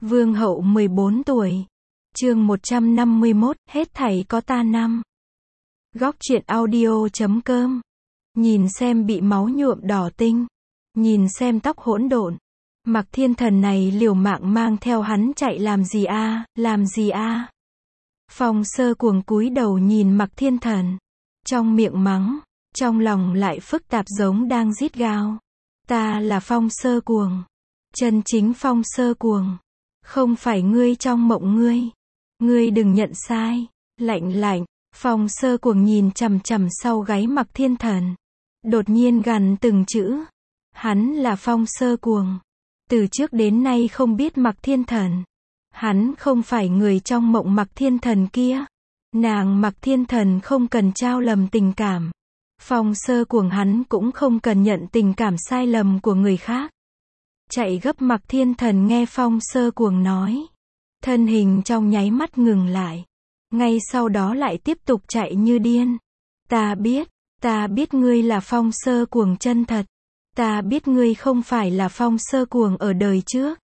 Vương hậu 14 tuổi. Chương 151, hết thảy có ta năm. Góc truyện audio.com. Nhìn xem bị máu nhuộm đỏ tinh. Nhìn xem tóc hỗn độn. Mặc Thiên Thần này liều mạng mang theo hắn chạy làm gì a, làm gì a? Phong Sơ Cuồng cúi đầu nhìn Mặc Thiên Thần. Trong miệng mắng, trong lòng lại phức tạp giống đang rít gào. Ta là Phong Sơ Cuồng. Chân chính Phong Sơ Cuồng. Không phải ngươi trong mộng ngươi. Ngươi đừng nhận sai. Lạnh lạnh, Phong Sơ Cuồng nhìn chằm chằm sau gáy Mặc Thiên Thần. Đột nhiên gằn từng chữ. Hắn là Phong Sơ Cuồng. Từ trước đến nay không biết Mặc Thiên Thần. Hắn không phải người trong mộng Mặc Thiên Thần kia. Nàng Mặc Thiên Thần không cần trao lầm tình cảm. Phong Sơ Cuồng hắn cũng không cần nhận tình cảm sai lầm của người khác. Chạy gấp Mặc Thiên Thần nghe Phong Sơ Cuồng nói. Thân hình trong nháy mắt ngừng lại. Ngay sau đó lại tiếp tục chạy như điên. Ta biết ngươi là Phong Sơ Cuồng chân thật. Ta biết ngươi không phải là Phong Sơ Cuồng ở đời trước.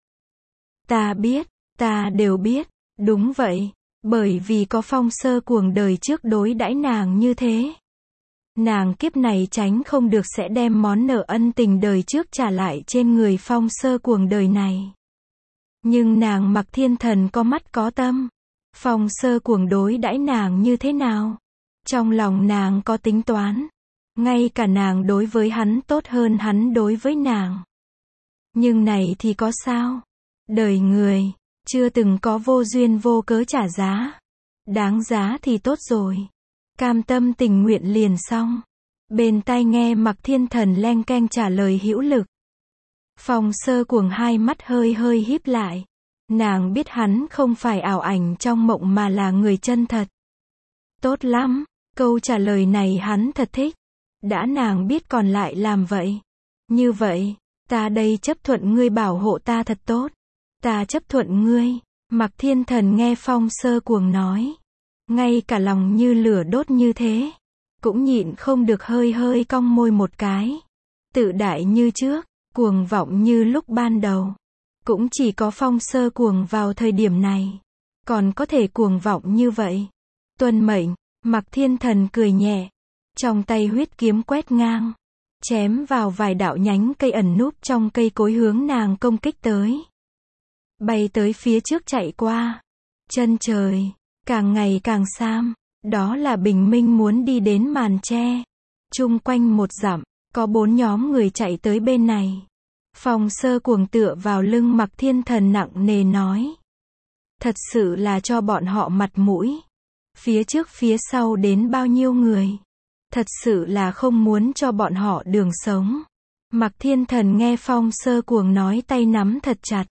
Ta đều biết, đúng vậy, bởi vì có Phong Sơ Cuồng đời trước đối đãi nàng như thế. Nàng kiếp này tránh không được sẽ đem món nợ ân tình đời trước trả lại trên người Phong Sơ Cuồng đời này. Nhưng nàng Mặc Thiên Thần có mắt có tâm. Phong Sơ Cuồng đối đãi nàng như thế nào? Trong lòng nàng có tính toán. Ngay cả nàng đối với hắn tốt hơn hắn đối với nàng. Nhưng này thì có sao? Đời người, chưa từng có vô duyên vô cớ trả giá. Đáng giá thì tốt rồi. Cam tâm tình nguyện liền xong. Bên tai nghe Mặc Thiên Thần leng keng trả lời hữu lực. Phong Sơ Cuồng hai mắt hơi hơi híp lại. Nàng biết hắn không phải ảo ảnh trong mộng mà là người chân thật. Tốt lắm, câu trả lời này hắn thật thích. Đã nàng biết còn lại làm vậy. Như vậy, ta đây chấp thuận ngươi bảo hộ ta thật tốt. Ta chấp thuận ngươi. Mặc Thiên Thần nghe Phong Sơ Cuồng nói. Ngay cả lòng như lửa đốt như thế. Cũng nhịn không được hơi hơi cong môi một cái. Tự đại như trước, cuồng vọng như lúc ban đầu. Cũng chỉ có Phong Sơ Cuồng vào thời điểm này. Còn có thể cuồng vọng như vậy. Tuân mệnh, Mặc Thiên Thần cười nhẹ. Trong tay huyết kiếm quét ngang. Chém vào vài đạo nhánh cây ẩn núp trong cây cối hướng nàng công kích tới. Bay tới phía trước chạy qua. Chân trời, càng ngày càng sam. Đó là bình minh muốn đi đến màn tre. Chung quanh một dặm, có 4 nhóm người chạy tới bên này. Phong Sơ Cuồng tựa vào lưng Mặc Thiên Thần nặng nề nói. Thật sự là cho bọn họ mặt mũi. Phía trước phía sau đến bao nhiêu người. Thật sự là không muốn cho bọn họ đường sống. Mặc Thiên Thần nghe Phong Sơ Cuồng nói tay nắm thật chặt.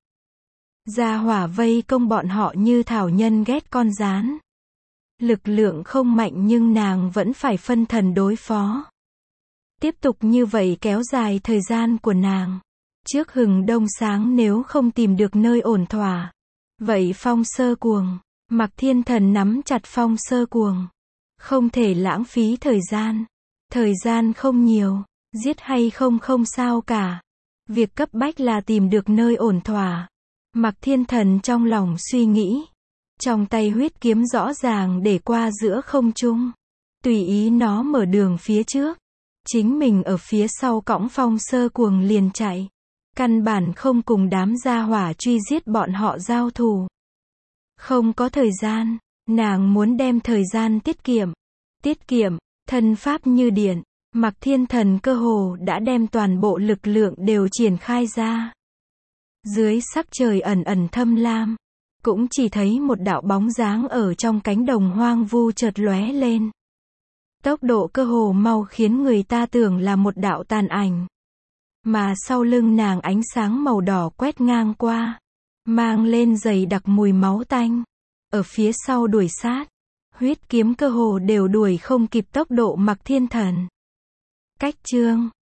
Ra hỏa vây công bọn họ như thảo nhân ghét con gián. Lực lượng không mạnh nhưng nàng vẫn phải phân thần đối phó. Tiếp tục như vậy kéo dài thời gian của nàng. Trước hừng đông sáng nếu không tìm được nơi ổn thỏa. Vậy Phong Sơ Cuồng, Mặc Thiên Thần nắm chặt Phong Sơ Cuồng. Không thể lãng phí thời gian. Thời gian không nhiều. Giết hay không không sao cả. Việc cấp bách là tìm được nơi ổn thỏa. Mặc Thiên Thần trong lòng suy nghĩ. Trong tay huyết kiếm rõ ràng để qua giữa không trung. Tùy ý nó mở đường phía trước. Chính mình ở phía sau cõng Phong Sơ Cuồng liền chạy. Căn bản không cùng đám gia hỏa truy giết bọn họ giao thủ. Không có thời gian. Nàng muốn đem thời gian tiết kiệm, thân pháp như điện. Mặc Thiên Thần cơ hồ đã đem toàn bộ lực lượng đều triển khai ra. Dưới sắc trời ẩn ẩn thâm lam, cũng chỉ thấy một đạo bóng dáng ở trong cánh đồng hoang vu chợt lóe lên. Tốc độ cơ hồ mau khiến người ta tưởng là một đạo tàn ảnh. Mà sau lưng nàng ánh sáng màu đỏ quét ngang qua, mang lên dày đặc mùi máu tanh. Ở phía sau đuổi sát, huyết kiếm cơ hồ đều đuổi không kịp tốc độ Mặc Thiên Thần. Cách chương